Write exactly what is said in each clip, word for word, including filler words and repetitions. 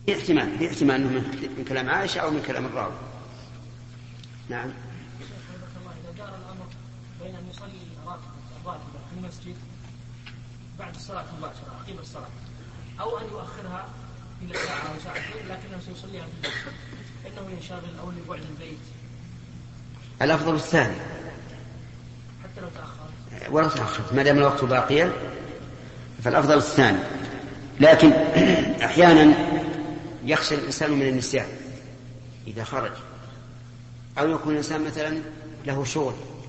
في احتمال في احتمال أنه من كلام عائشة أو من كلام الراوي. نعم. إذا دار الأمر بين أن يصلي الراتبة في المسجد بعد الصلاة مباشرة قبل الصلاة، أو أن يؤخرها إلى ساعة أو ساعتين لكنه سيصليها في البيت، إنه ينشغل أو لبعد البيت. الأفضل الثاني حتى لو تأخر ولا تأخرت ما دام الوقت باقيا فالأفضل الثاني. لكن أحيانا يخشى الإنسان من النسيان إذا خرج، أو يكون الإنسان مثلا له شغل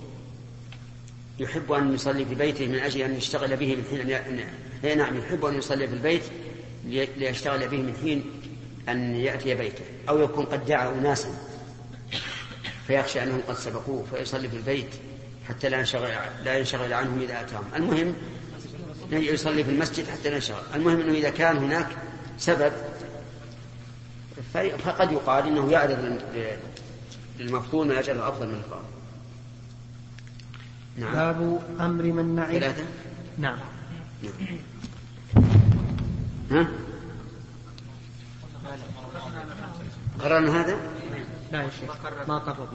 يحب أن يصلي في بيته من أجل أن يشتغل به من حين أن نعم يحب أن يصلي في البيت ليشتغل به من حين أن يأتي بيته، أو يكون قد دعا أناسا فيخشى أنهم قد سبقوه فيصلي في البيت حتى لا ينشغل, لا ينشغل عنهم إذا أتاهم. المهم يصلي في المسجد حتى لا ينشغل. المهم أنه إذا كان هناك سبب فقد يقال إنه يعرض للمفضول من أجل الأفضل من الفضل. نعم. باب أمر من نعم. ثلاثة. نعم. ها؟ قررنا هذا؟ لا يا شيخ ما قرر.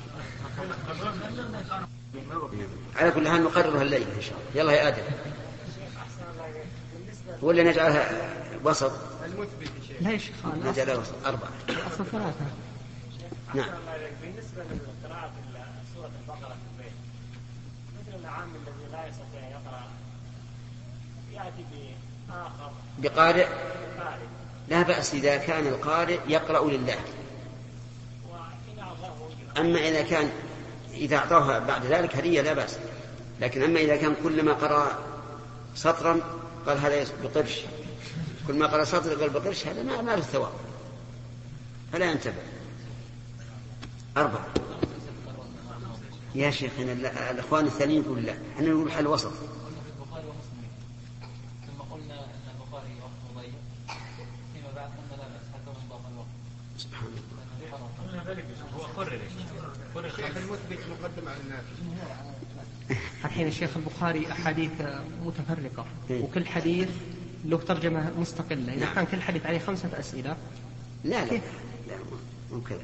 على كل حال نقررها الليلة إن شاء الله. يلا يا آدم. ولا نجعلها وسط؟ لا يا شيخ نجعلها وسط أربعة. أصل ثلاثة. نعم. بالنسبة للقراءة في سورة البقرة في البيت، مثل العام الذي لا يستطيع يقرأ يأتي بآخر بقارئ لا بأس إذا كان القارئ يقرأ لله. أما إذا كان إذا أعطاها بعد ذلك هدية لا بأس، لكن أما إذا كان كلما قرأ سطرا قال هذا بقرش، كل ما قرأ سطر قال بقرش، هذا ما ما له ثواب، فلا ينتبه. أربعة. يا شيخ الأخوان الثانيين يقول لا، احنا نقول حل وسط. سبحان الله. الحين الشيخ البخاري أحاديث متفرقة وكل حديث له ترجمة مستقلة. إذا كان كل حديث عليه خمسة أسئلة لا لا لا ممكن.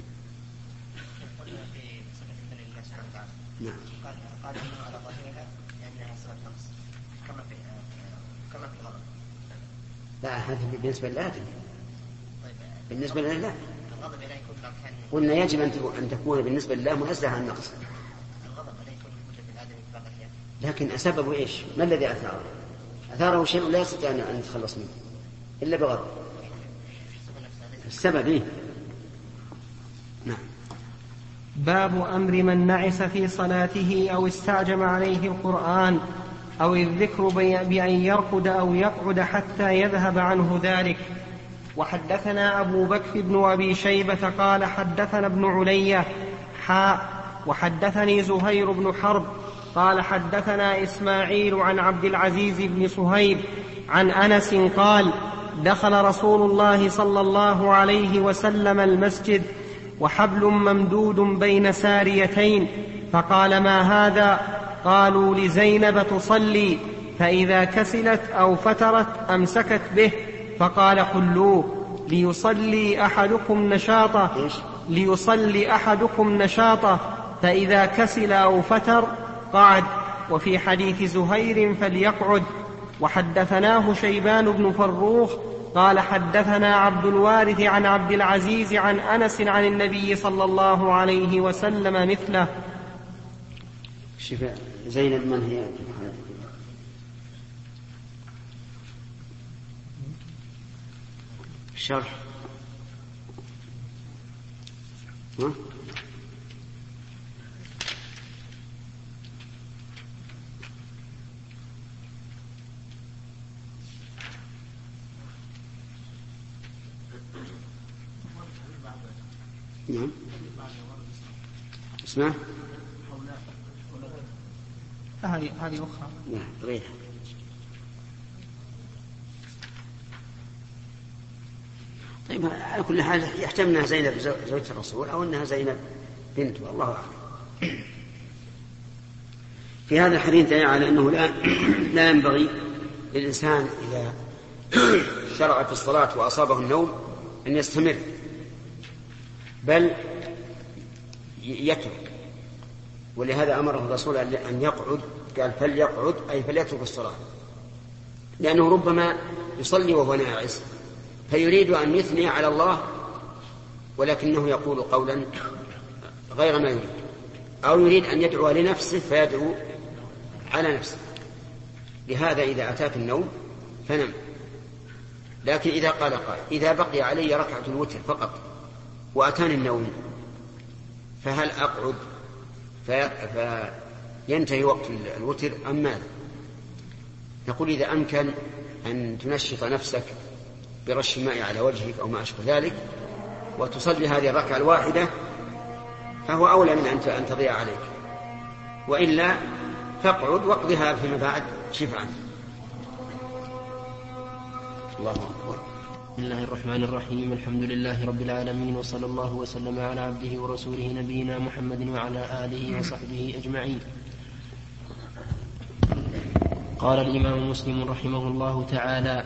نعم. قال إنه على ظاهرها لأنها صفة نقص كما في كما في الغضب. لا هذا بالنسبة لله. بالنسبة لله لا. الغضب لا يكون كان. قلنا يجب أن تكون بالنسبة لله منزهة عن النقص. الغضب لا يكون موجود في الآدمي في بعض الأحيان. لكن أسببه إيش؟ ما الذي أثاره؟ أثاره شيء لا يستطيع أن يتخلص منه إلا بغضب. السبب إيه؟ نعم. باب أمر من نعس في صلاته أو استعجم عليه القرآن أو الذكر بأن يرقد أو يقعد حتى يذهب عنه ذلك. وحدثنا أبو بكر بن أبي شيبة قال حدثنا ابن علية حاء وحدثني زهير بن حرب قال حدثنا إسماعيل عن عبد العزيز بن صهيب عن أنس قال دخل رسول الله صلى الله عليه وسلم المسجد وحبل ممدود بين ساريتين فقال ما هذا؟ قالوا لزينب تصلي، فإذا كسلت أو فترت أمسكت به، فقال خلوه ليصلي أحدكم نشاطه ليصلي أحدكم نشاطه فإذا كسل أو فتر قعد. وفي حديث زهير فليقعد. وحدثناه شيبان بن فروخ قال حدثنا عبد الوارث عن عبد العزيز عن أنس عن النبي صلى الله عليه وسلم مثله. شفاء زينب من هي؟ الشرح ها؟ نعم. اسمع هذه هذه أخرى. نعم غيرها. طيب على كل حال يحتمل أنها زينب زوجة الرسول أو أنها زينب بنته، الله أعلم. في هذا الحديث دليل على أنه لا, لا ينبغي للإنسان إذا شرع في الصلاة وأصابه النوم أن يستمر، بل يترك. ولهذا أمره الرسول أن يقعد، قال فليقعد أي فليترك الصلاة، لأنه ربما يصلي وهو ناعس فيريد أن يثني على الله ولكنه يقول قولا غير ما يريد، أو يريد أن يدعو لنفسه فيدعو على نفسه. لهذا إذا أتاك النوم فنم. لكن إذا قال قائل إذا بقي علي ركعة الوتر فقط وأتاني النوم فهل أقعد فينتهي وقت الوتر أم ماذا؟ نقول إذا أمكن أن تنشط نفسك برش الماء على وجهك أو ما أشبه ذلك وتصلي هذه الركعة الواحدة فهو أولى من أن تضيع عليك، وإلا فاقعد واقضها فيما بعد شفعا. الله أكبر. بسم الله الرحمن الرحيم. الحمد لله رب العالمين، وصلى الله وسلم على عبده ورسوله نبينا محمد وعلى آله وصحبه أجمعين. قال الإمام مسلم رحمه الله تعالى: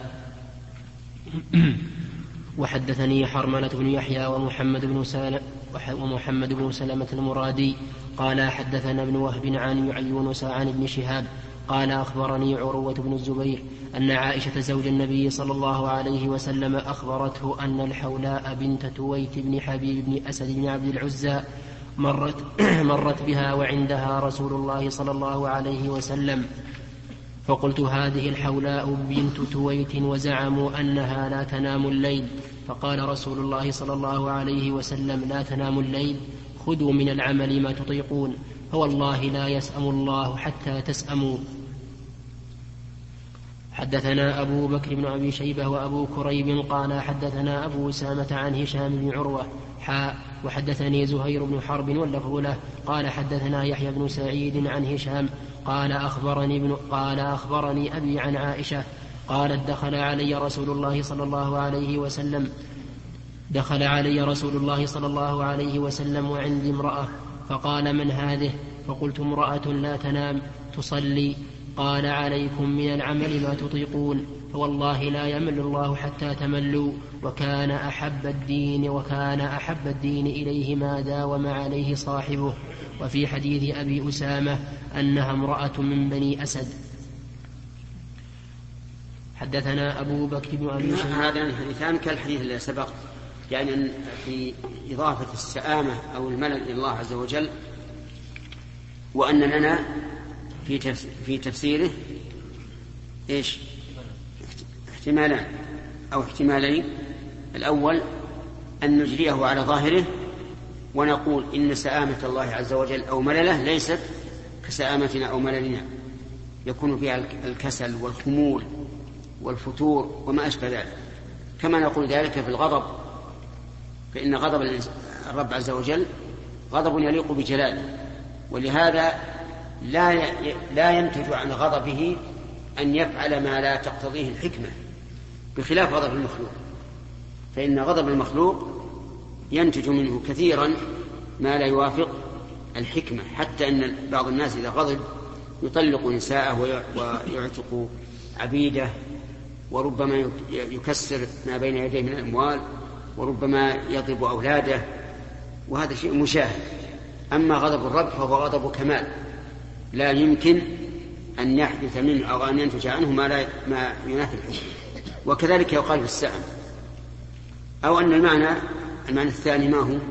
وحدثني حرملة بن يحيى ومحمد بن سالم ومحمد بن سلمة المرادي قال حدثنا ابن وهب عن يونس عن ابن شهاب قال أخبرني عروة بن الزبير أن عائشة زوج النبي صلى الله عليه وسلم أخبرته أن الحولاء بنت تويت بن حبيب بن أسد بن عبد العزى مرت, مرت بها وعندها رسول الله صلى الله عليه وسلم، فقلت: هذه الحولاء بنت تويت وزعموا أنها لا تنام الليل. فقال رسول الله صلى الله عليه وسلم: لا تنام الليل، خذوا من العمل ما تطيقون، فوالله لا يسأم الله حتى تسأموا. حدثنا أبو بكر بن أبي شيبة وأبو كريب قال حدثنا أبو أسامة عن هشام بن عروة حاء وحدثني زهير بن حرب واللفظ له قال حدثنا يحيى بن سعيد عن هشام قال أخبرني, ابن قال أخبرني أبي عن عائشة قالت: دخل علي رسول الله صلى الله عليه وسلم دخل علي رسول الله صلى الله عليه وسلم وعندي امرأة، فقال: من هذه؟ فقلت: امرأة لا تنام تصلي. قال: عليكم من العمل ما تطيقون، فوالله لا يمل الله حتى تملوا. وكان أحب الدين وكان أحب الدين إليه ما داوم عليه صاحبه. وفي حديث أبي أسامة أنها امرأة من بني أسد. حدثنا أبو بكر بن أبي شيبة. هذا الحديثان كالحديث الذي سبق، يعني أن في إضافة السآمة أو الملل إلى الله عز وجل، وأن لنا في تفسيره إيش؟ احتمالان أو احتمالين. الأول أن نجريه على ظاهره ونقول إن سآمة الله عز وجل أو ملله ليست كسآمتنا أو مللنا، يكون فيها الكسل والخمول والفتور وما أشبه ذلك، كما نقول ذلك في الغضب، فإن غضب الرب عز وجل غضب يليق بجلاله، ولهذا لا لا ينتج عن غضبه أن يفعل ما لا تقتضيه الحكمة، بخلاف غضب المخلوق، فإن غضب المخلوق ينتج منه كثيرا ما لا يوافق الحكمة، حتى أن بعض الناس إذا غضب يطلق نساءه ويعتق عبيده، وربما يكسر ما بين يديه من الأموال، وربما يضرب أولاده، وهذا شيء مشاهد. أما غضب الرب فهو غضب كمال، لا يمكن أن يحدث منه أو أن ينتج عنه ما, لا ما ينافي الحكمة. وكذلك يقال في السأم. أو أن المعنى المعنى الثاني ما هو؟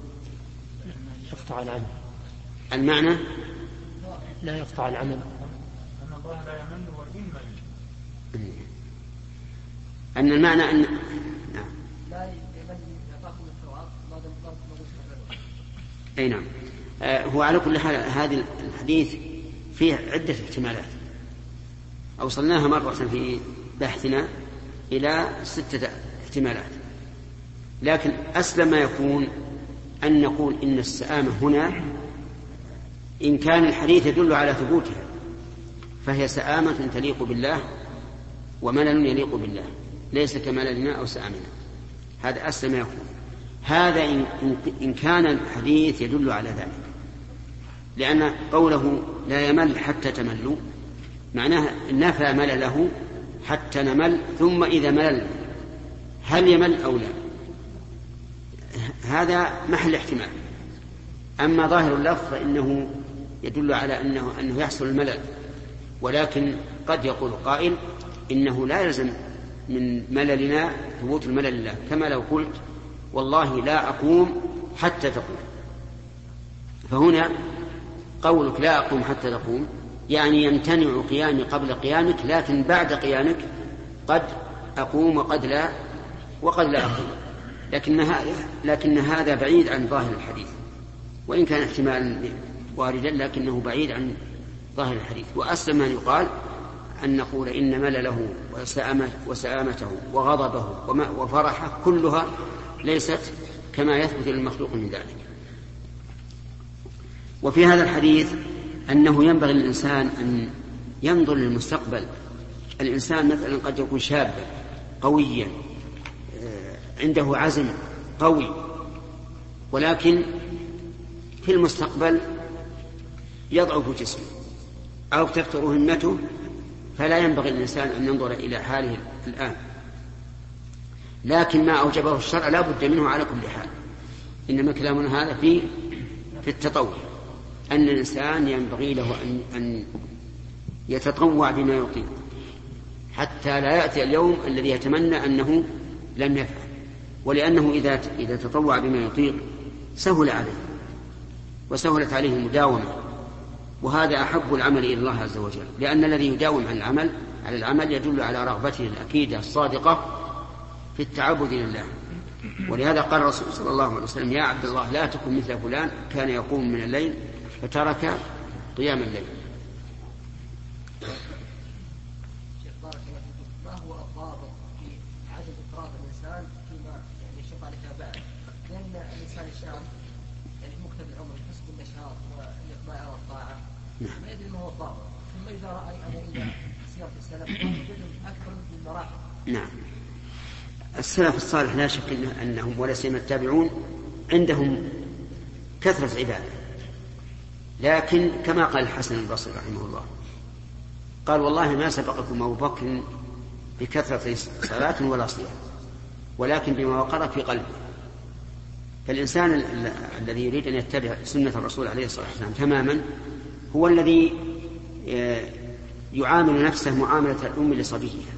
يقطع العمل. المعنى لا يقطع العمل، أن الله لا يمن وإن من أن المعنى أن لا يمن يطاق الثواب ما دام ضرب. أي نعم. آه هو على كل حال هذا الحديث فيه عدة احتمالات أوصلناها مرة في بحثنا إلى ستة احتمالات، لكن أسلم ما يكون أن نقول إن السآمة هنا إن كان الحديث يدل على ثبوتها فهي سآمة تليق بالله وملل يليق بالله، ليس كمللنا أو سآمنا. هذا أسلم ما يكون. هذا إن, إن كان الحديث يدل على ذلك، لأن قوله لا يمل حتى تملوا معناه نفى ملله حتى نمل، ثم إذا ملل هل يمل أو لا؟ هذا محل احتمال. أما ظاهر اللفظ فإنه يدل على أنه, أنه يحصل الملل، ولكن قد يقول قائل إنه لا يلزم من مللنا ثبوت الملل لله، كما لو قلت والله لا أقوم حتى تقوم، فهنا قولك لا أقوم حتى تقوم يعني يمتنع قيامي قبل قيامك، لكن بعد قيامك قد أقوم وقد لا وقد لا أقوم. لكن هذا لكن هذا بعيد عن ظاهر الحديث، وإن كان احتمال واردا لكنه بعيد عن ظاهر الحديث. وأسلم ما يقال أن نقول إن ملله وسآمته وغضبه وفرحه كلها ليست كما يثبت للمخلوق من ذلك. وفي هذا الحديث أنه ينبغي للإنسان أن ينظر للمستقبل. الإنسان مثلا قد يكون شابا قويا عنده عزم قوي، ولكن في المستقبل يضعف جسمه أو تفتر همته، فلا ينبغي للإنسان أن ينظر إلى حاله الآن، لكن ما أوجبه الشرع لا بد منه على كل حال. إنما كلامنا هذا في في التطوع، أن الإنسان ينبغي له أن, أن يتطوع بما يطيق حتى لا يأتي اليوم الذي يتمنى أنه لم يفعل، ولأنه إذا إذا تطوع بما يطيق سهل عليه وسهلت عليه المداومة، وهذا أحب العمل إلى الله عز وجل، لأن الذي يداوم على العمل على العمل يدل على رغبته الأكيدة الصادقة في التعبد لله. ولهذا قال الرسول صلى الله عليه وسلم يا عبد الله لا تكن مثل فلان كان يقوم من الليل فترك قيام الليل. ما هو الضابط في عدم إفراط الإنسان فيما يعني يشق على تابعه؟ لأن الإنسان الشاب يعني مقتبل العمر يحس بالنشاط والإقبال على الطاعة، ما يدري ما هو الضابط. ثم إذا رأى أنا إذا سيرة السلف وجدهم أكثر من المراحل. نعم، السلف الصالح لا شك أنهم ولا سيما التابعون عندهم كثرة عبادة، لكن كما قال الحسن البصري رحمه الله قال والله ما سبقكم أبو بكر بكثرة صلاة ولا صيام، ولكن بما وقر في قلبه. فالإنسان الذي يريد أن يتبع سنة الرسول عليه الصلاة والسلام تماما هو الذي يعامل نفسه معاملة الأم لصبيها،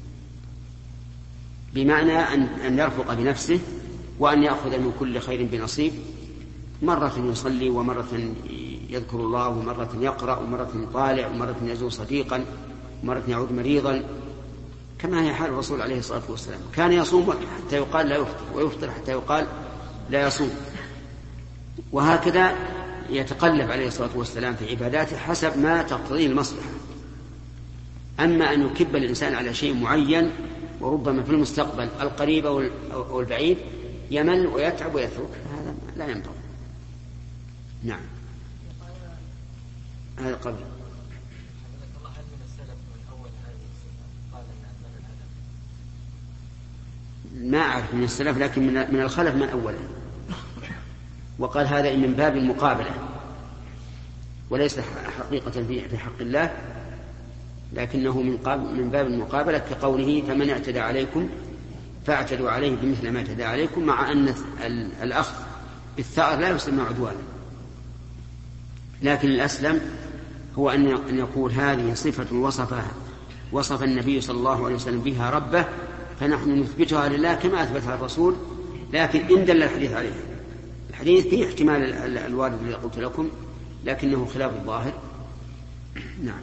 بمعنى أن يرفق بنفسه وأن يأخذ من كل خير بنصيب، مرة يصلي ومرة يذكر الله ومرة يقرأ ومرة يطالع ومرة يزور صديقا ومرة يعود مريضا، كما هي حال الرسول عليه الصلاة والسلام. كان يصوم حتى يقال لا يفطر ويفطر حتى يقال لا يصوم، وهكذا يتقلب عليه الصلاة والسلام في عباداته حسب ما تقتضيه المصلحة. أما أن يكب الإنسان على شيء معين وربما في المستقبل القريب أو البعيد يمل ويتعب ويترك، هذا لا ينبغي. نعم، هذا قبل ما أعرف من السلف، لكن من الخلف من أوله، وقال هذا من باب المقابلة وليس حقيقة في حق الله، لكنه من باب المقابلة كقوله فمن اعتدى عليكم فاعتدوا عليه بمثل ما اعتدى عليكم، مع أن الأخذ بالثأر لا يسمى عدوانا، لكن الأسلم هو أن يقول هذه صفة وصفها وصف النبي صلى الله عليه وسلم بها ربه، فنحن نثبتها لله كما أثبتها الرسول، لكن إن دل الحديث عليه. الحديث فيه احتمال الوارد الذي قلت لكم، لكنه خلاف الظاهر. نعم،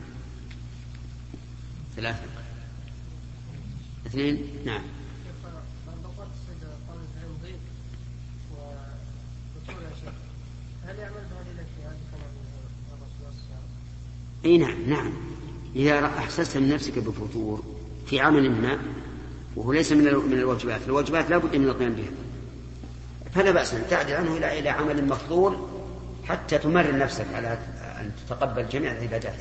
ثلاثة اثنين. نعم، اي نعم نعم إذا أحسست من نفسك بفتور في عمل ما وهو ليس من من الواجبات، الواجبات لا بد من القيام بها، فلا بأس أن تعدل عنه إلى إلى عمل مفضول حتى تمرن نفسك على أن تتقبل جميع العبادات.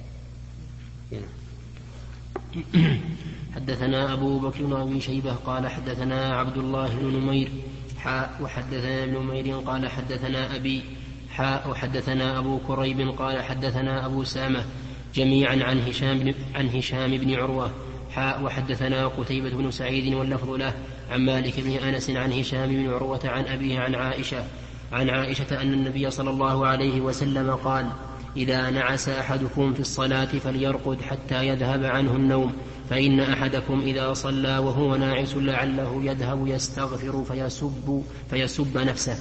حدثنا أبو بكر بن أبي شيبة قال حدثنا عبد الله بن نمير حاء وحدثنا ابن نمير قال حدثنا أبي حاء وحدثنا أبو كريب قال حدثنا أبو سامة جميعا عن هشام بن, عن هشام بن عروة حاء وحدثنا قتيبة بن سعيد واللفظ له عن مالك بن أنس عن هشام بن عروة عن أبيه عن عائشة عن عائشة أن النبي صلى الله عليه وسلم قال: إذا نعس أحدكم في الصلاة فليرقد حتى يذهب عنه النوم، فإن أحدكم إذا صلى وهو ناعس لعله يذهب يستغفر فيسب, فيسب نفسه.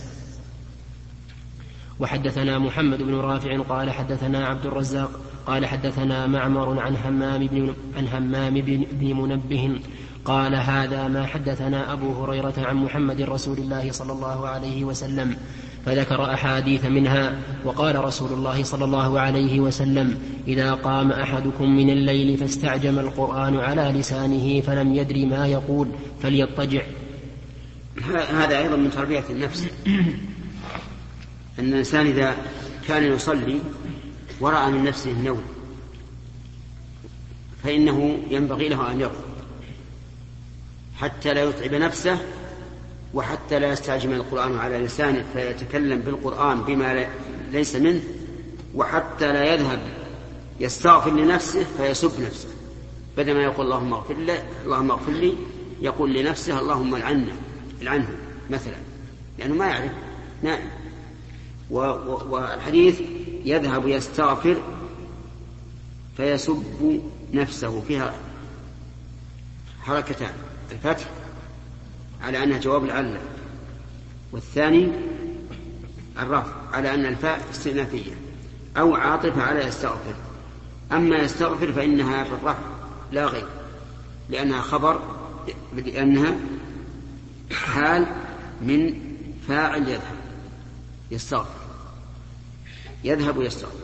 وحدثنا محمد بن رافع قال حدثنا عبد الرزاق قال حدثنا معمر عن همام بن, عن همام بن منبه قال: هذا ما حدثنا أبو هريرة عن محمد رسول الله صلى الله عليه وسلم، فذكر أحاديث منها. وقال رسول الله صلى الله عليه وسلم: إذا قام أحدكم من الليل فاستعجم القرآن على لسانه فلم يدر ما يقول فليضطجع. هذا أيضا من تربية النفس، أن الإنسان إذا كان يصلي ورأى من نفسه النوم فإنه ينبغي له أن يرقد حتى لا يتعب نفسه، وحتى لا يستعجم القرآن على لسانه فيتكلم بالقرآن بما ليس منه، وحتى لا يذهب يستغفر لنفسه فيسب نفسه، بدل ما يقول اللهم اغفر لي اللهم اغفر لي يقول لنفسه اللهم العنه العنه مثلا، لأنه ما يعرف نائم. والحديث يذهب يستغفر فيسب نفسه فيها حركتان: الفتح على أنها جواب العلة، والثاني الرفع على أن الفاء استئنافية أو عاطفة على يستغفر. أما يستغفر فإنها في الرفع لا غير، لأنها خبر، لأنها حال من فاعل يذهب يستغفر، يذهب يستغفر.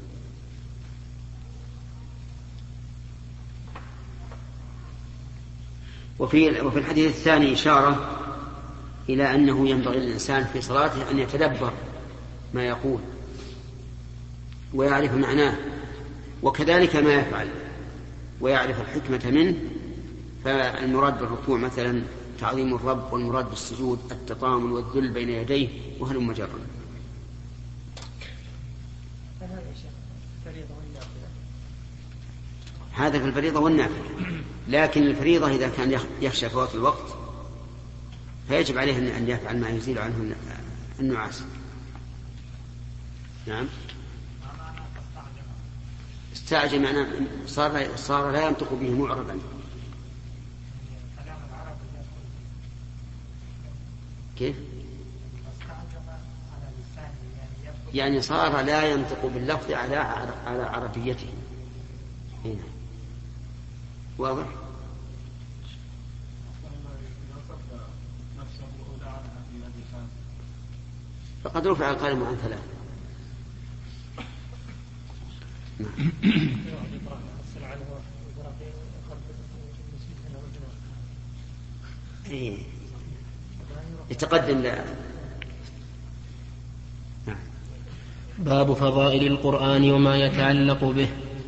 وفي وفي الحديث الثاني إشارة إلى أنه ينبغي للإنسان في صلاته أن يتدبر ما يقول ويعرف معناه، وكذلك ما يفعل ويعرف الحكمة منه. فالمراد بالركوع مثلا تعظيم الرب، والمراد بالسجود التطامن والذل بين يديه وهلم جرا. هذا في الفريضة والنافلة، لكن الفريضة إذا كان يخشى فوات الوقت فيجب عليه أن يفعل ما يزيل عنه النعاس. نعم. استعجل معناه صار, صار لا ينطق به معربا. كيف؟ يعني صار لا ينطق باللفظ على على عربيته. هنا واضح؟ فقد رفع القلم عن ثلاث. إيه. يتقدم لا. نعم. باب فضائل القرآن وما يتعلق به.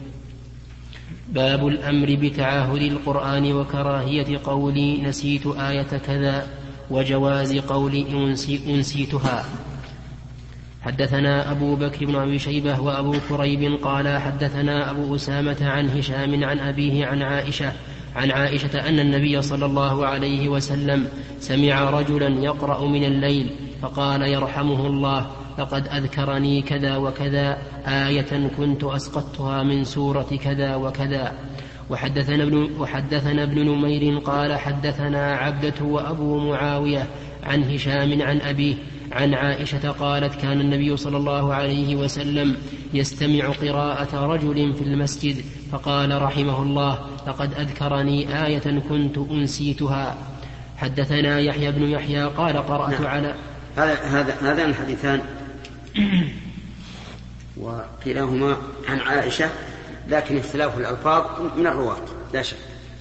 باب الأمر بتعاهد القرآن وكراهية قولي نسيت آية كذا، وجواز قولي أنسيتها. حدثنا أبو بكر بن أبي شيبة وأبو كريب قال حدثنا أبو أسامة عن هشام عن أبيه عن عائشة عن عائشة أن النبي صلى الله عليه وسلم سمع رجلا يقرأ من الليل فقال يرحمه الله لقد أذكرني كذا وكذا آية كنت أسقطتها من سورة كذا وكذا. وحدثنا ابن, وحدثنا ابن نمير قال حدثنا عبدة وأبو معاوية عن هشام عن أبيه عن عائشة قالت كان النبي صلى الله عليه وسلم يستمع قراءة رجل في المسجد فقال رحمه الله لقد أذكرني آية كنت أنسيتها. حدثنا يحيى بن يحيى قال قرأت نعم. على هذا هذا هذان الحديثان وكلاهما عن عائشة، لكن اختلاف الألفاظ من الرواة لا شك.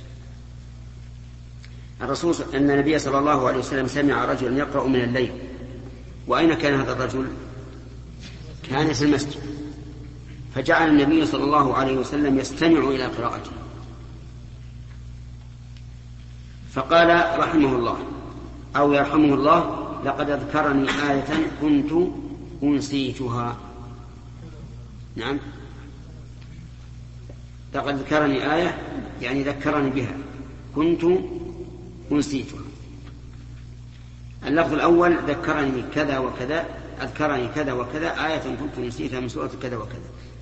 الرسول أن النبي صلى الله عليه وسلم سمع رجلا يقرأ من الليل. وأين كان هذا الرجل؟ كان في المسجد، فجعل النبي صلى الله عليه وسلم يستمع إلى قراءته فقال رحمه الله أو يرحمه الله لقد أذكرني آية كنت أنسيتها. نعم، لقد ذكرني آية يعني ذكرني بها كنت أنسيتها. اللفظ الأول ذكرني كذا وكذا، أذكرني كذا وكذا، آية كنت نسيتها من سورة كذا وكذا،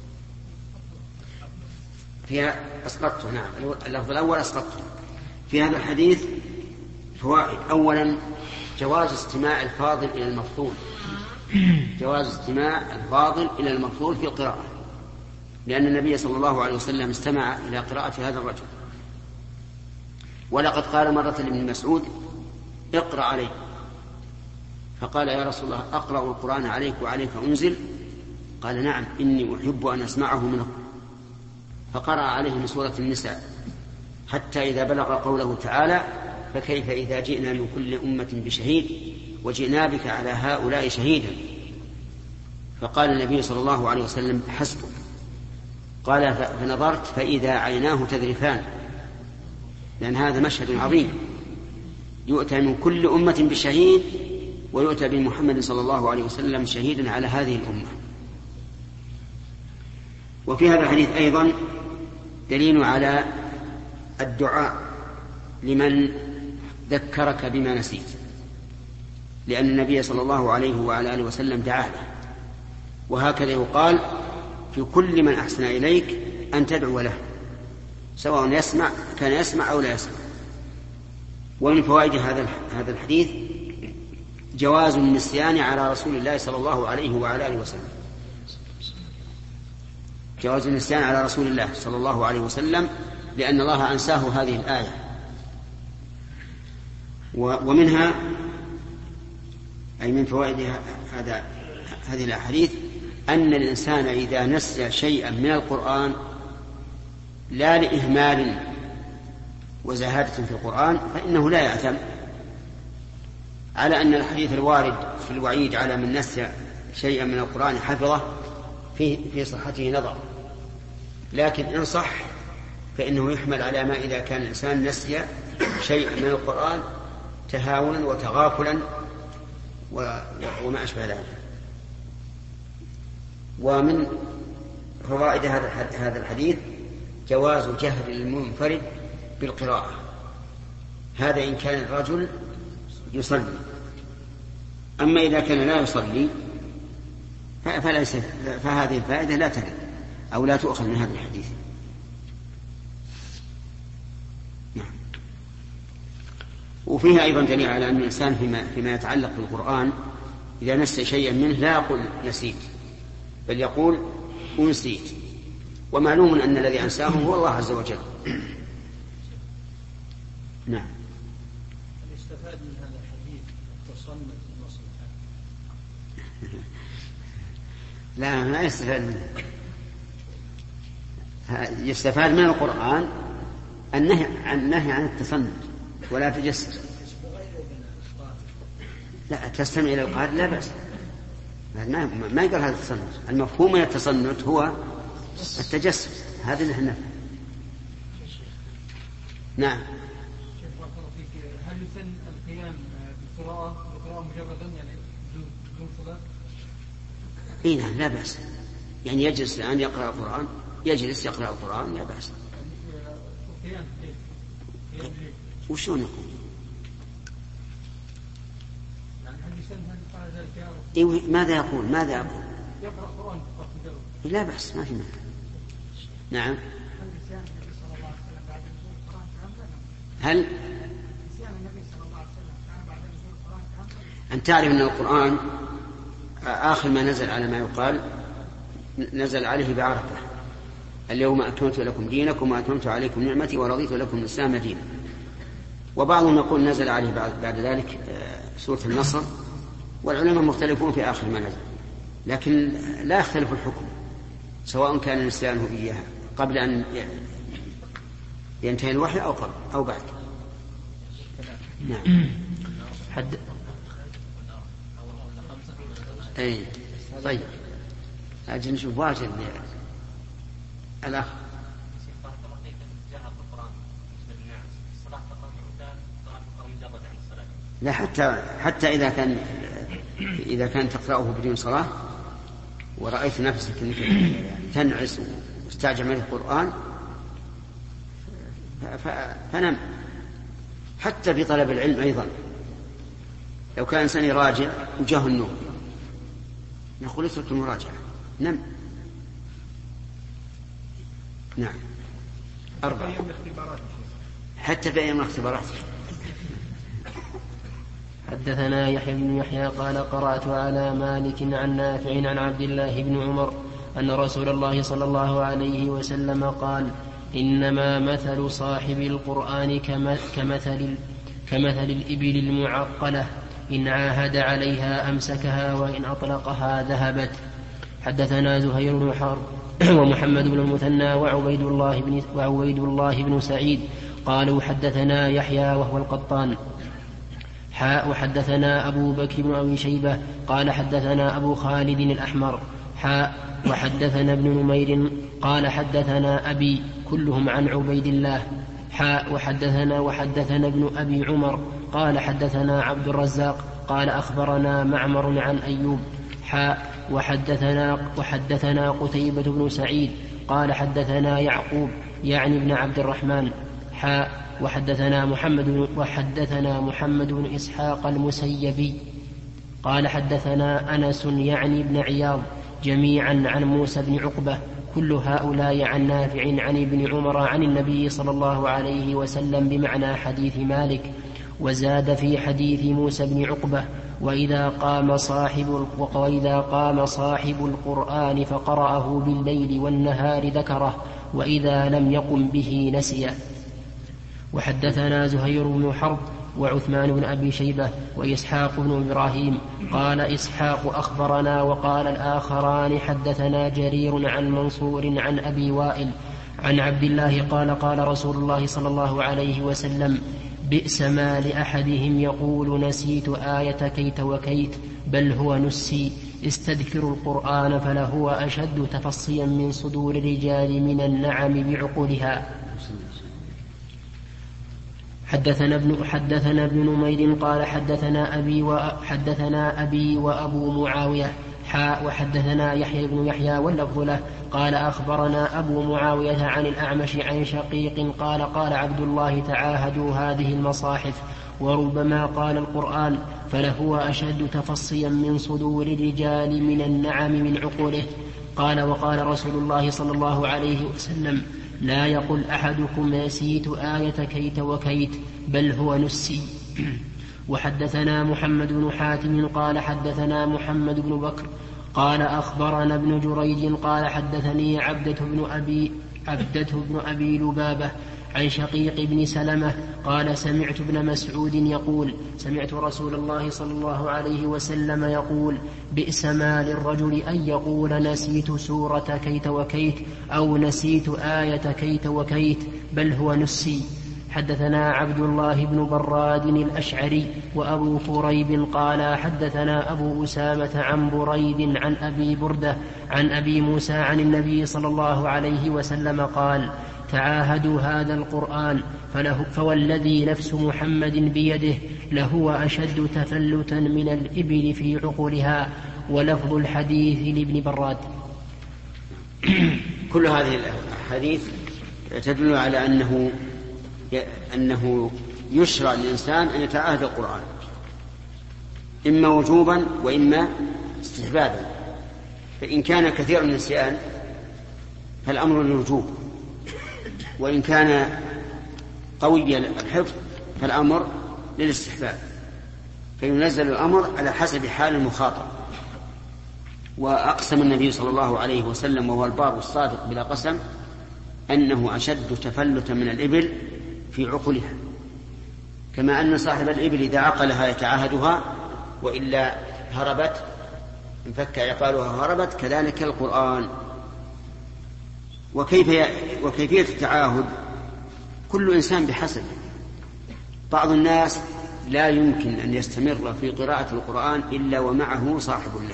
فيها أسقطته. نعم، اللفظ الأول أسقطته. في هذا الحديث فوائد. أولا جواز استماع الفاضل إلى المفضول، جواز استماع الفاضل إلى المفضول في القراءة، لأن النبي صلى الله عليه وسلم استمع إلى قراءة هذا الرجل. ولقد قال مرة لابن مسعود: اقرأ علي، فقال: يا رسول الله أقرأ القرآن عليك وعليك أنزل؟ قال: نعم، إني أحب أن أسمعه منه. فقرأ عليه من سورة النساء حتى إذا بلغ قوله تعالى: فكيف إذا جئنا من كل أمة بشهيد وجئنا بك على هؤلاء شهيدا. فقال النبي صلى الله عليه وسلم: حسبك. قال: فنظرت فإذا عيناه تذرفان، لأن هذا مشهد عظيم، يؤتى من كل أمة بشهيد ويؤتى بمحمد صلى الله عليه وسلم شهيدا على هذه الأمة. وفي هذا الحديث أيضا دليل على الدعاء لمن ذكرك بما نسيت، لأن النبي صلى الله عليه وعلى آله وسلم دعا له، وهكذا يقال في كل من أحسن إليك أن تدعو له، سواء يسمع كان يسمع أو لا يسمع. ومن فوائد هذا هذا الحديث جواز النسيان على رسول الله صلى الله عليه وعلى آله وسلم، جواز النسيان على رسول الله صلى الله عليه وسلم، لأن الله أنساه هذه الآية. ومنها أي من فوائد هذا هذه الأحاديث أن الإنسان إذا نسي شيئا من القرآن لا لإهمال وزهادة في القرآن فإنه لا يأثم، على أن الحديث الوارد في الوعيد على من نسي شيئا من القرآن حفظه في في صحته نظر، لكن إن صح فإنه يحمل على ما إذا كان الإنسان نسي شيئا من القرآن تهاونا وتغافلا وما أشبه ذلك. ومن فوائد هذا الحديث جواز جهر المنفرد بالقراءة، هذا إن كان الرجل يصلي. أما إذا كان لا يصلي فليس، فهذه الفائدة لا ترد أو لا تؤخذ من هذا الحديث. نعم. وفيها أيضا دليل على أن الإنسان فيما, فيما يتعلق بالقرآن إذا نسي شيئا منه لا يقول نسيت، بل يقول أنسيت، ومعلوم أن الذي أنساه هو الله عز وجل. نعم. يستفاد من هذا الحديث التصنت المصلحة؟ لا، ما يستفاد منه. يستفاد من القرآن النهي عن النهي عن التصنت ولا تجسس. لا، تستمع إلى القارئ لا بأس، ما ما يقال هذا التصنت. المفهوم من التصنت هو التجسس، هذا نحن. نعم. هل يسن القيام بالقراءة بالقراءة مجردا يعني بدون صلاة؟ إيه نعم، لا بأس، يعني يجلس الآن يقرأ القرآن، يجلس يقرأ القرآن لا بأس. وشون يقول؟ إيه ماذا يقول؟ ماذا يقول؟ يقرأ القرآن لا بأس، ما في مانع. نعم. هل أن تعرف أن القرآن آخر ما نزل على ما يقال نزل عليه بعرفة: اليوم أكملت لكم دينكم وأتممت عليكم نعمتي ورضيت لكم الإسلام دينا. وبعضهم يقول نزل عليه بعد ذلك سورة النصر، والعلماء مختلفون في آخر ما نزل، لكن لا يختلف الحكم سواء كان نسيانه إياها قبل أن ينتهي الوحي أو قبل أو بعد. نعم. حد أي طيب، أجل نشوف واجد الأخ. لا، حتى حتى إذا كان إذا كان تقرأه بدون صلاة ورأيت نفسك أنك تنعس واستعجل من القرآن فنم. حتى في طلب العلم أيضا لو كان إنسان يراجع وجاه النوم نقول اترك المراجعة، نم. نعم. أربعة حتى في أيام الاختبارات. حدثنا يحيى بن يحيى قال قرأت على مالك عن نافع عن عبد الله بن عمر أن رسول الله صلى الله عليه وسلم قال: إنما مثل صاحب القرآن كمثل, كمثل الإبل المعقلة إن عاهد عليها أمسكها وإن أطلقها ذهبت. حدثنا زهير بن حرب ومحمد بن المثنى وعبيد الله بن, وعبيد الله بن سعيد قالوا حدثنا يحيى وهو القطان حاء وحدثنا أبو بكر بن أبي شيبة قال حدثنا أبو خالد الأحمر حاء وحدثنا ابن نمير قال حدثنا أبي كلهم عن عبيد الله حاء وحدثنا وحدثنا ابن أبي عمر قال حدثنا عبد الرزاق قال أخبرنا معمر عن أيوب حاء وحدثنا, وحدثنا قتيبة بن سعيد قال حدثنا يعقوب يعني ابن عبد الرحمن حاء وحدثنا محمد, وحدثنا محمد بن إسحاق المسيبي قال حدثنا أنس يعني ابن عياض جميعا عن موسى بن عقبة كل هؤلاء عن نافع عن ابن عمر عن النبي صلى الله عليه وسلم بمعنى حديث مالك. وزاد في حديث موسى بن عقبة: وإذا قام صاحب, وإذا قام صاحب القرآن فقرأه بالليل والنهار ذكره، وإذا لم يقم به نسي. وحدثنا زهير بن حرب وعثمان بن أبي شيبة وإسحاق بن إبراهيم قال إسحاق أخبرنا، وقال الآخران حدثنا جرير عن منصور عن أبي وائل عن عبد الله قال قال رسول الله صلى الله عليه وسلم: بئس ما لأحدهم يقول نسيت آية كيت وكيت بل هو نسي. استذكروا القرآن فلهو أشد تفصيا من صدور الرجال من النعم بعقولها. حدثنا ابن, حدثنا ابن نمير قال حدثنا أبي, وحدثنا أبي وأبو معاوية حاء وحدثنا يحيى بن يحيى واللفظ له قال أخبرنا أبو معاوية عن الأعمش عن شقيق قال قال عبد الله: تعاهدوا هذه المصاحف. وربما قال القرآن فلهو أشد تفصيا من صدور الرجال من النعم من عقوله. قال: وقال رسول الله صلى الله عليه وسلم: لا يقل أحدكم نسيت آية كيت وكيت بل هو نسي. وحدثنا محمد بن حاتم قال حدثنا محمد بن بكر قال أخبرنا ابن جريج قال حدثني عبدة بن أبي, عبدة بن أبي لبابة عن شقيق بن سلمة قال: سمعت ابن مسعود يقول: سمعت رسول الله صلى الله عليه وسلم يقول: بئس ما للرجل أن يقول نسيت سورة كيت وكيت أو نسيت آية كيت وكيت بل هو نسي. حدثنا عبد الله بن براد الأشعري وأبو كريب قال حدثنا أبو أسامة عن بريد عن أبي بردة عن أبي موسى عن النبي صلى الله عليه وسلم قال: تعاهدوا هذا القرآن فله فوالذي نفس محمد بيده لهو أشد تفلتا من الإبل في عقولها. ولفظ الحديث لابن براد. كل هذه الحديث تدل على أنه أنه يشرع للإنسان أن يتعاهد القرآن إما وجوبا وإما استحبابا. فإن كان كثير من النسيان فالأمر للوجوب، وإن كان قوي الحفظ فالأمر للاستحباب، فينزل الأمر على حسب حال المخاطب. وأقسم النبي صلى الله عليه وسلم وهو البار الصادق بلا قسم أنه أشد تفلتا من الإبل في عقلها، كما أن صاحب الإبل إذا عقلها يتعاهدها وإلا هربت انفك عقالها هربت، كذلك القرآن. وكيف وكيفية التعاهد كل إنسان بحسب. بعض الناس لا يمكن أن يستمر في قراءة القرآن إلا ومعه صاحب له،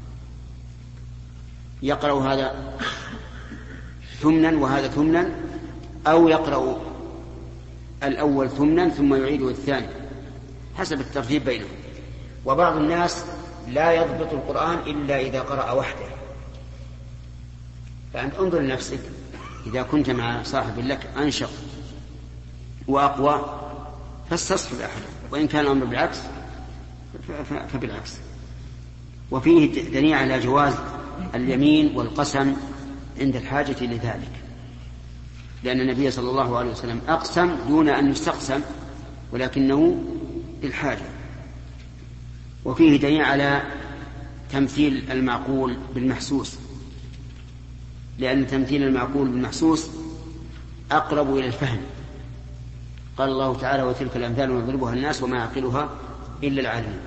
يقرأ هذا ثمنا وهذا ثمنا، أو يقرأ الأول ثمنا ثم يعيده الثاني حسب الترتيب بينهم. وبعض الناس لا يضبط القرآن إلا إذا قرأ وحده. فأنت انظر لنفسك، إذا كنت مع صاحب لك أنشط وأقوى فاستصحب أحد، وإن كان الأمر بالعكس فبالعكس. وفيه دليل على جواز اليمين والقسم عند الحاجة لذلك، لأن النبي صلى الله عليه وسلم أقسم دون أن يستقسم ولكنه للحاجة. وفيه دليل على تمثيل المعقول بالمحسوس، لأن تمثيل المعقول بالمحسوس أقرب إلى الفهم. قال الله تعالى: وتلك الأمثال نضربها الناس وما يعقلها إلا العالمون.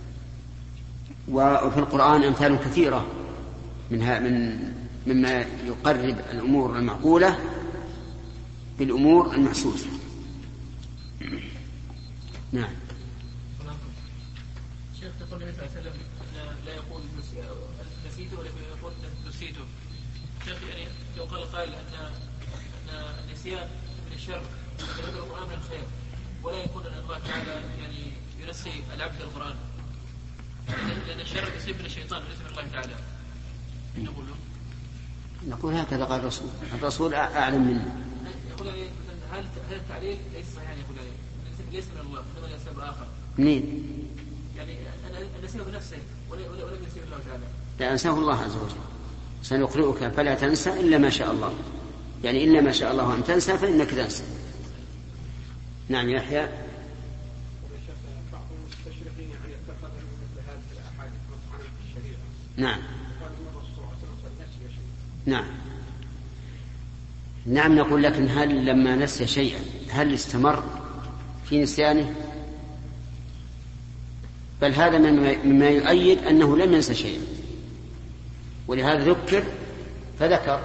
وفي القرآن أمثال كثيرة منها من مما يقرب الأمور المعقولة بالأمور المحسوسة. نعم. شيخ تقول النبي صلى الله عليه وسلم لا يقول نسيته ولا يقول نسيته. شيخ يعني لو قال قائل أن أن النسيان من الشر وذكر القرآن من الخير، ولا يكون أن الله تعالى يعني ينسي العبد القرآن، لأن الشر يصيب من الشيطان وليس من الله تعالى. نقول نقول هكذا قال الرسول، الرسول أعلم منه. يقول هل هل التعليل ليس صحيح؟ يقول ليس من الله إنما لسبب آخر. منين؟ يعني أنا نسيه بنفسه ولم ينسيه الله تعالى. لا، أنساه الله عز وجل. سنقرئك فلا تنسى إلا ما شاء الله، يعني إلا ما شاء الله أن تنسى فإنك تنسى. نعم يحيى. نعم نعم نعم نقول لكن هل لما نسي شيئا هل استمر في نسيانه؟ بل هذا مما يؤيد أنه لم ينسى شيئا، ولهذا ذكر فذكر.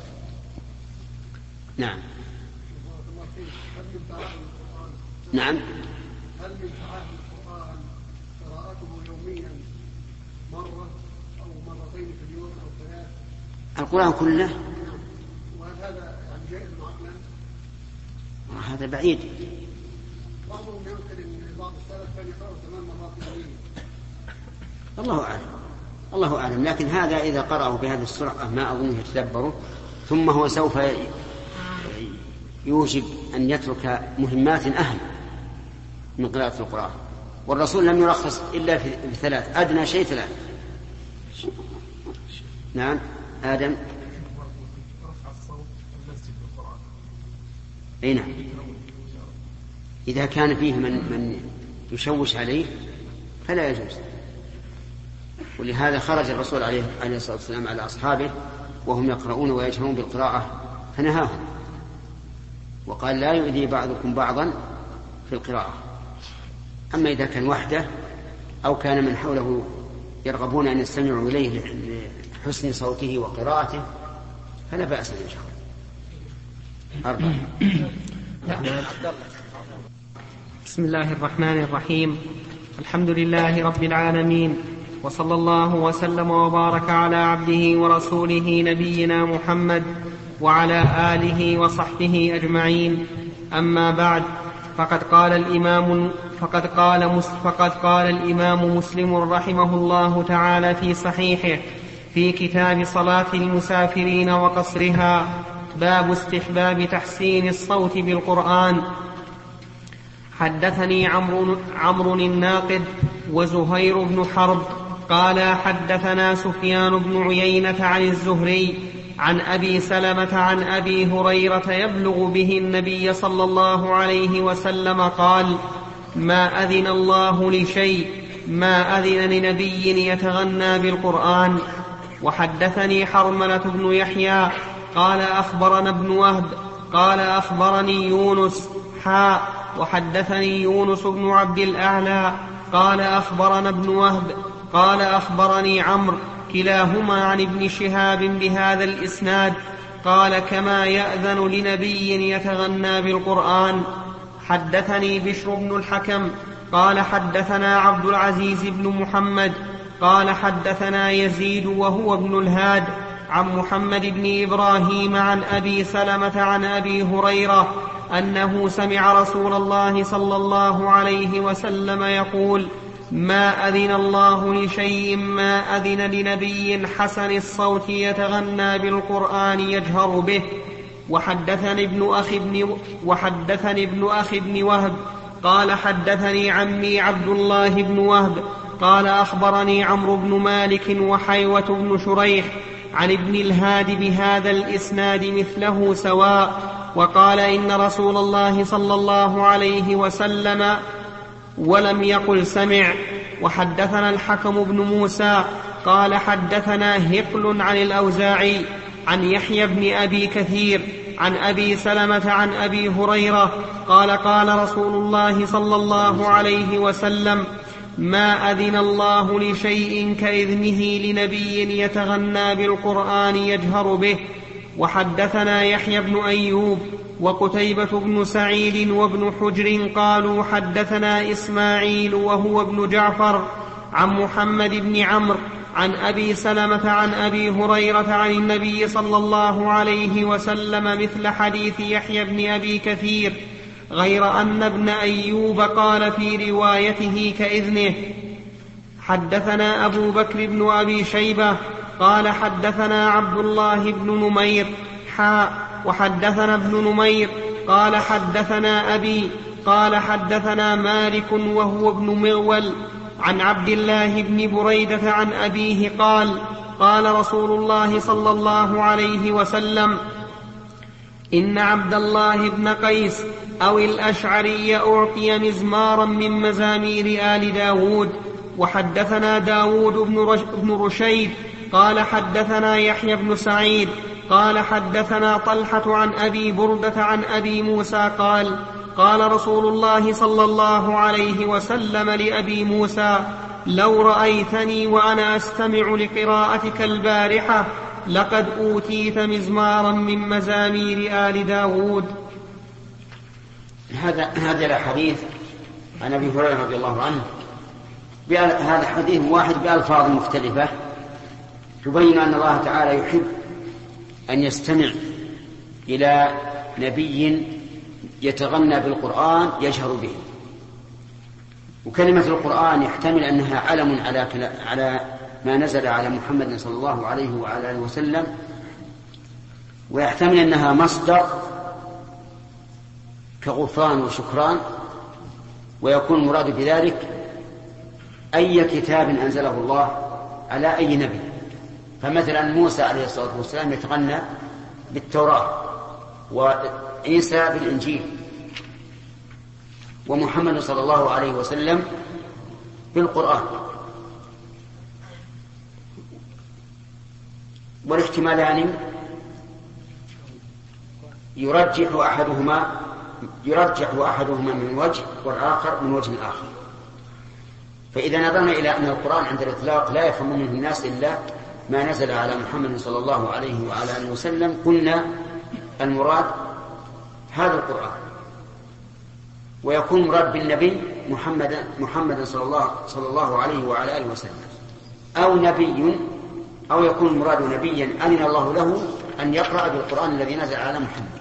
نعم نعم. هل من تعاهد القرآن قراءته يوميا مرة أو مرتين في اليوم أو ثلاث؟ القرآن كله؟ وهل هذا يعني جائز عقلا؟ هذا بعيد. بعضهم ينقل ان بعض السلف كان يقرأ ثمان مرات يوميا. الله أعلم، الله أعلم. لكن هذا إذا قرأه بهذه السرعة ما أظنه يتدبره، ثم هو سوف يوجب أن يترك مهمات أهم من قراءة القرآن، والرسول لم يرخص إلا في ثلاث، أدنى شيء ثلاث. نعم آدم. أي نعم، إذا كان فيه من, من يشوش عليه فلا يجوز. ولهذا خرج الرسول عليه, عليه الصلاة والسلام على أصحابه وهم يقرؤون ويجهرون بالقراءة فنهاهم وقال: لا يؤذي بعضكم بعضا في القراءة. أما إذا كان وحده أو كان من حوله يرغبون أن يستمعوا إليه لحسن صوته وقراءته فلا بأس إن شاء الله. أربعة. بسم الله الرحمن الرحيم. الحمد لله رب العالمين، وصلى الله وسلم وبارك على عبده ورسوله نبينا محمد وعلى آله وصحبه أجمعين. أما بعد، فقد قال الإمام فقد قال فقد قال الإمام مسلم رحمه الله تعالى في صحيحه في كتاب صلاة المسافرين وقصرها: باب استحباب تحسين الصوت بالقرآن. حدثني عمرو عمرو الناقد وزهير بن حرب قال حدثنا سفيان بن عيينة عن الزهري عن أبي سلمة عن أبي هريرة يبلغ به النبي صلى الله عليه وسلم قال: ما أذن الله لشيء ما أذن لنبي يتغنى بالقرآن. وحدثني حرملة بن يحيى قال أخبرنا ابن وهب قال أخبرني يونس حاء وحدثني يونس بن عبد الأعلى قال أخبرنا ابن وهب قال أخبرني عمرو كلاهما عن ابن شهاب بهذا الإسناد قال: كما يأذن لنبي يتغنى بالقرآن. حدثني بشر بن الحكم قال حدثنا عبد العزيز بن محمد قال حدثنا يزيد وهو ابن الهاد عن محمد بن إبراهيم عن أبي سلمة عن أبي هريرة أنه سمع رسول الله صلى الله عليه وسلم يقول: ما أذن الله لشيء ما أذن لنبي حسن الصوت يتغنى بالقرآن يجهر به. وحدثني ابن أخي ابن, وحدثني ابن أخي ابن وهب قال حدثني عمي عبد الله بن وهب قال أخبرني عمرو بن مالك وحيوة بن شريح عن ابن الهاد بهذا الإسناد مثله سواء، وقال إن رسول الله صلى الله عليه وسلم ولم يقل سمع. وحدثنا الحكم بن موسى قال حدثنا هقل عن الأوزاعي عن يحيى بن أبي كثير عن أبي سلمة عن أبي هريرة قال قال رسول الله صلى الله عليه وسلم ما أذن الله لشيء كإذنه لنبي يتغنى بالقرآن يجهر به. وحدثنا يحيى بن أيوب وقتيبة بن سعيد وابن حجر قالوا حدثنا إسماعيل وهو ابن جعفر عن محمد بن عمرو عن أبي سلمة عن أبي هريرة عن النبي صلى الله عليه وسلم مثل حديث يحيى بن أبي كثير، غير أن ابن أيوب قال في روايته كإذنه. حدثنا أبو بكر بن أبي شيبة قال حدثنا عبد الله بن نمير حاء وحدثنا ابن نمير قال حدثنا أبي قال حدثنا مالك وهو ابن مغول عن عبد الله بن بريدة عن أبيه قال قال رسول الله صلى الله عليه وسلم إن عبد الله بن قيس أو الأشعري أعطي مزمارا من مزامير آل داود. وحدثنا داود بن رشيد قال حدثنا يحيى بن سعيد قال حدثنا طلحة عن أبي بردة عن أبي موسى قال قال رسول الله صلى الله عليه وسلم لأبي موسى لو رأيتني وأنا أستمع لقراءتك البارحة لقد أوتيت مزمارا من مزامير آل داود. هذا هذا الحديث عن أبي هريرة رضي الله عنه، هذا حديث واحد بألفاظ مختلفة تبين أن الله تعالى يحب أن يستمع إلى نبي يتغنى بالقرآن يجهر به. وكلمة القرآن يحتمل أنها علم على على ما نزل على محمد صلى الله عليه وعلى آله وسلم، ويحتمل أنها مصدر كغفران وشكران، ويكون المراد بذلك أي كتاب أنزله الله على أي نبي. فمثلا موسى عليه الصلاة والسلام يتغنى بالتوراة، وعيسى بالإنجيل، ومحمد صلى الله عليه وسلم بالقرآن. والاحتمالان يرجح أحدهما يرجح أحدهما من وجه والآخر من وجه آخر. فإذا نظرنا إلى أن القرآن عند الإطلاق لا يفهم منه الناس إلا ما نزل على محمد صلى الله عليه وعلى آله وسلم، قلنا المراد هذا القرآن، ويكون مراد بالنبي محمد محمد صلى الله صلى الله عليه وعلى آله وسلم، أو نبي، أو يكون المراد نبيا أذن الله له أن يقرأ بالقرآن الذي نزل على محمد.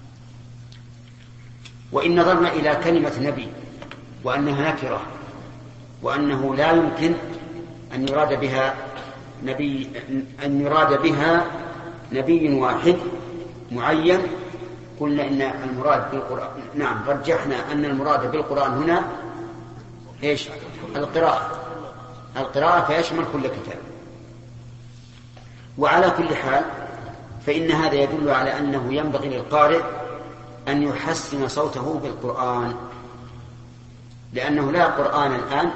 وإن نظرنا إلى كلمة نبي وأنها نكرة، وأنه لا يمكن أن يراد بها نبي أن يراد بها نبي واحد معين، قلنا إن المراد بالقرآن نعم رجحنا أن المراد بالقرآن هنا إيش؟ القراءة القراءة فيشمل كل كتاب. وعلى كل حال فإن هذا يدل على أنه ينبغي للقارئ أن يحسن صوته بالقرآن، لأنه لا قرآن الآن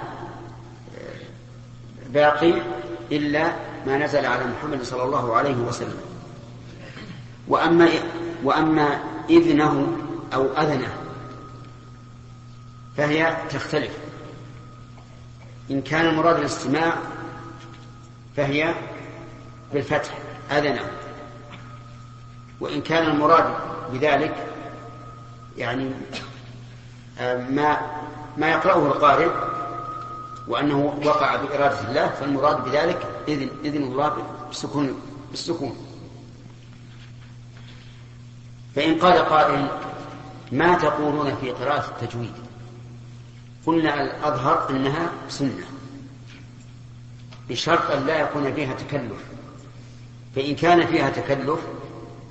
باقي إلا ما نزل على محمد صلى الله عليه وسلم. وأما, وأما إذنه أو أذنه فهي تختلف. إن كان المراد الاستماع فهي بالفتح أذنه، وإن كان المراد بذلك يعني ما ما يقرأه القارئ وأنه وقع بإرادة الله، فالمراد بذلك إذن, إذن الله بالسكون, بالسكون. فإن قال قائل ما تقولون في قراءة التجويد؟ قلنا الأظهر أنها سنة بشرط أن لا يكون فيها تكلف. فإن كان فيها تكلف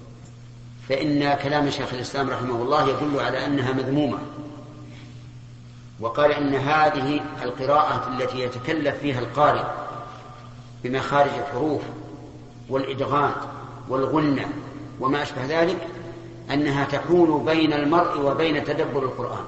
فإن كلام شيخ الإسلام رحمه الله يدل على أنها مذمومة، وقال إن هذه القراءة التي يتكلف فيها القارئ بمخارج الحروف والإدغام والغنة وما أشبه ذلك أنها تكون بين المرء وبين تدبر القرآن،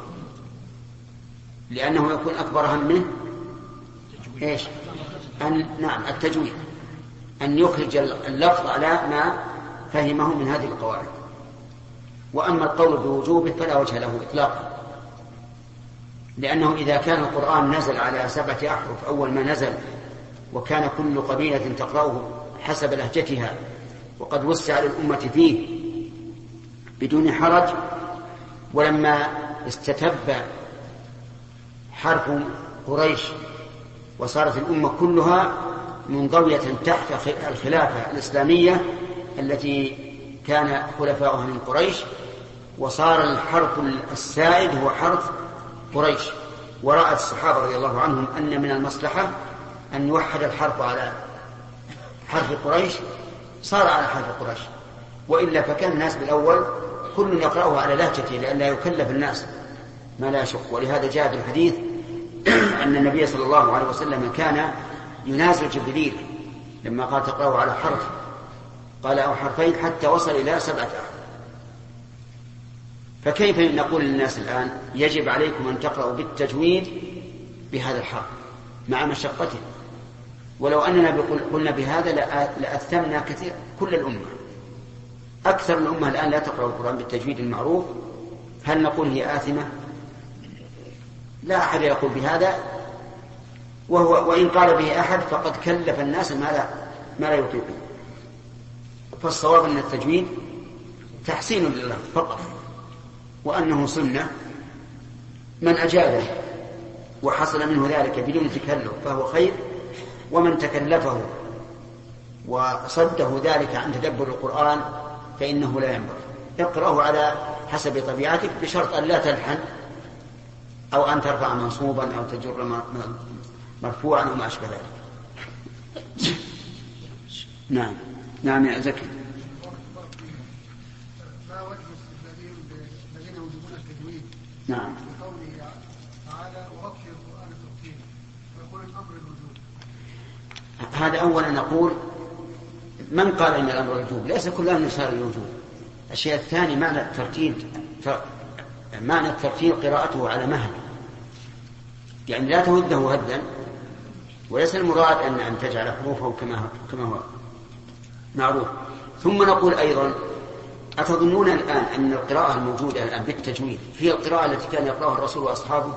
لأنه يكون أكبر همه إيش؟ أن نعم التجويد، أن يخرج اللفظ على ما فهمه من هذه القواعد. وأما القول بوجوبه فلا وجه له إطلاقا، لأنه إذا كان القرآن نزل على سبعة أحرف أول ما نزل، وكان كل قبيلة تقرأه حسب لهجتها، وقد وسع للأمة فيه بدون حرج، ولما استتب حرف قريش وصارت الأمة كلها منضوية تحت الخلافة الإسلامية التي كان خلفاؤها من قريش، وصار الحرف السائد هو حرف قريش، ورأى الصحابة رضي الله عنهم أن من المصلحة أن يوحد الحرف على حرف قريش، صار على حرف قريش، وإلا فكان الناس بالأول كل يقرأه على لهجته لئلا يكلف الناس ما لا يشق. ولهذا جاء في الحديث أن النبي صلى الله عليه وسلم كان ينازل جبريل لما قال تقرأه على حرف، قال أو حرفين حتى وصل إلى سبعة أحرف. فكيف نقول للناس الآن يجب عليكم أن تقرأوا بالتجويد بهذا الحرف مع مشقته؟ ولو أننا قلنا بهذا لأثمنا كثير كل الأمة. أكثر الأمة الآن لا تقرأ القرآن بالتجويد المعروف، هل نقول هي آثمة؟ لا أحد يقول بهذا، وهو وإن قال به أحد فقد كلف الناس ما لا, ما لا يطيقون. فالصواب أن التجويد تحسين لله فقط، وأنه سنة من أجابه وحصل منه ذلك بدون تكلف فهو خير، ومن تكلفه وصده ذلك عن تدبر القرآن فإنه لا ينبغي. اقرأه على حسب طبيعتك بشرط أن لا تلحن أو أن ترفع منصوبا أو تجر مرفوعا أو ما أشبه ذلك. نعم نعم يا زكي. ما وجه الذين الذين يوجبون التجويد؟ نعم. بقوله تعالى ورتل القرآن ترتيلا، ويقول الأمر الوجوب. هذا أولا نقول من قال إن الأمر الوجوب؟ ليس كل أمر صار الوجوب. الشيء الثاني معنى الترتيل، معنى الترتيل قراءته على مهل، يعني لا تهده هدا، وليس المراد أن أن تجعل حروفه كما كما هو معروف. ثم نقول أيضا أتظنون الآن أن القراءة الموجودة الآن بالتجويد هي القراءة التي كان يقرأها الرسول وأصحابه؟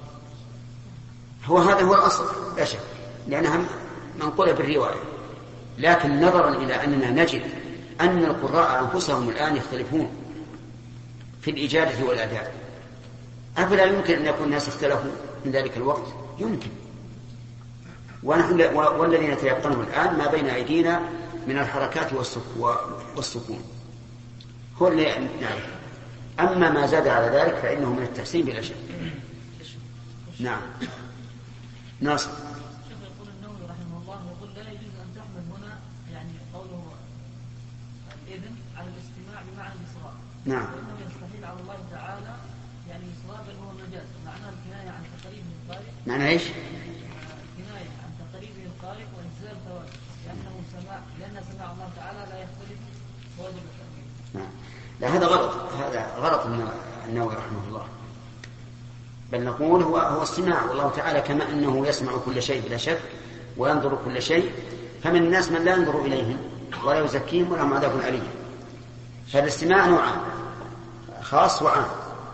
هو هذا هو الأصل لا شك، لأنها منقولة بالرواية، لكن نظرا إلى أننا نجد أن القراء أنفسهم الآن يختلفون في الإجادة والأداء، أفلا يمكن أن يكون الناس اختلفوا من ذلك الوقت؟ يمكن. ونحن والذي نتيقنه الآن ما بين أيدينا من الحركات والسكون هو اللي نعرف. أما ما زاد على ذلك فإنه من التحسين بلا شك. نعم ناصر. يقول النووي رحمه الله يقول لا يجوز أن تحمل هنا يعني قوله الإذن على الاستماع بمعنى الإصرار. نعم. وإنه يستحيل على الله تعالى يعني إصرار بل هو مجاز، معناه الكناية عن تقريب من القارئ. معنى إيش؟ كناية عن تقريب من القارئ وإنزال ثواب، لأنه سماع لأن سماع الله تعالى لا يختلف واجب التأويل. نعم. لا هذا غلط، هذا غلط النووي رحمه الله. بل نقول هو هو السماع، والله تعالى كما أنه يسمع كل شيء بلا شك وينظر كل شيء، فمن الناس من لا ينظر إليهم ولا يزكيهم ولهم عذاب أليم. فالاستماع نوعان، خاص وعام،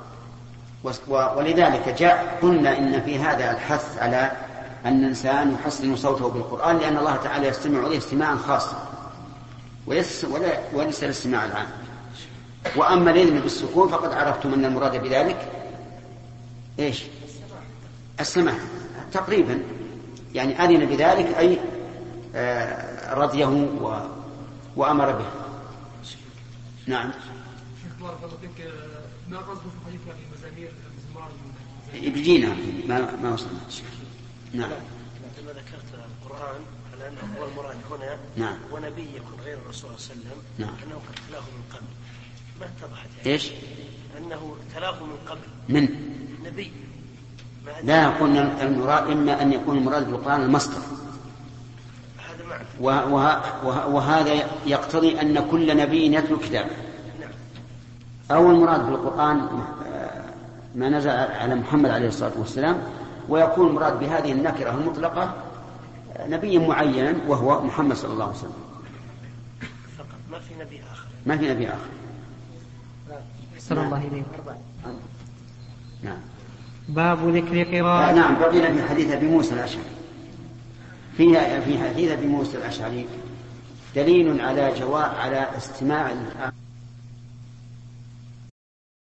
ولذلك جاء قلنا إن في هذا الحث على أن الإنسان يحسن صوته بالقرآن، لأن الله تعالى يستمع إليه استماعا خاصا وليس وليس الاستماع العام. وأما الإذن بالسكون فقد عرفتم أن المراد بذلك إيش؟ السماع تقريبا، يعني أذن بذلك أي آه رضيه و... وأمر به. نعم. شيخ بارك الله فيك، ما قصده في حديث يعني المزامير المزمار بيجينا ما ما وصلنا. نعم. عندما ذكرت القرآن على أنه هو المراد هنا، نعم، ونبي يكون غير الرسول صلى الله عليه وسلم، نعم، أنه قد تلاه من قبل، ما اتضحت يعني. إيش؟ أنه تلاه من قبل من نبي لا، قلنا المراد إما أن يكون المراد بالقرآن المصدر، وهذا يقتضي أن كل نبي يتلو كتابه، أو المراد بالقرآن ما نزل على محمد عليه الصلاة والسلام، ويكون المراد بهذه النكرة المطلقة نبي معين وهو محمد صلى الله عليه وسلم فقط، ما في نبي آخر. ما في نبي آخر. صلى الله عليه نعم. باب ذكر قراءة. آه نعم. بقينا في حديث أبي موسى الأشعري. فيها في حديث أبي موسى الأشعري دليل على جواء على استماع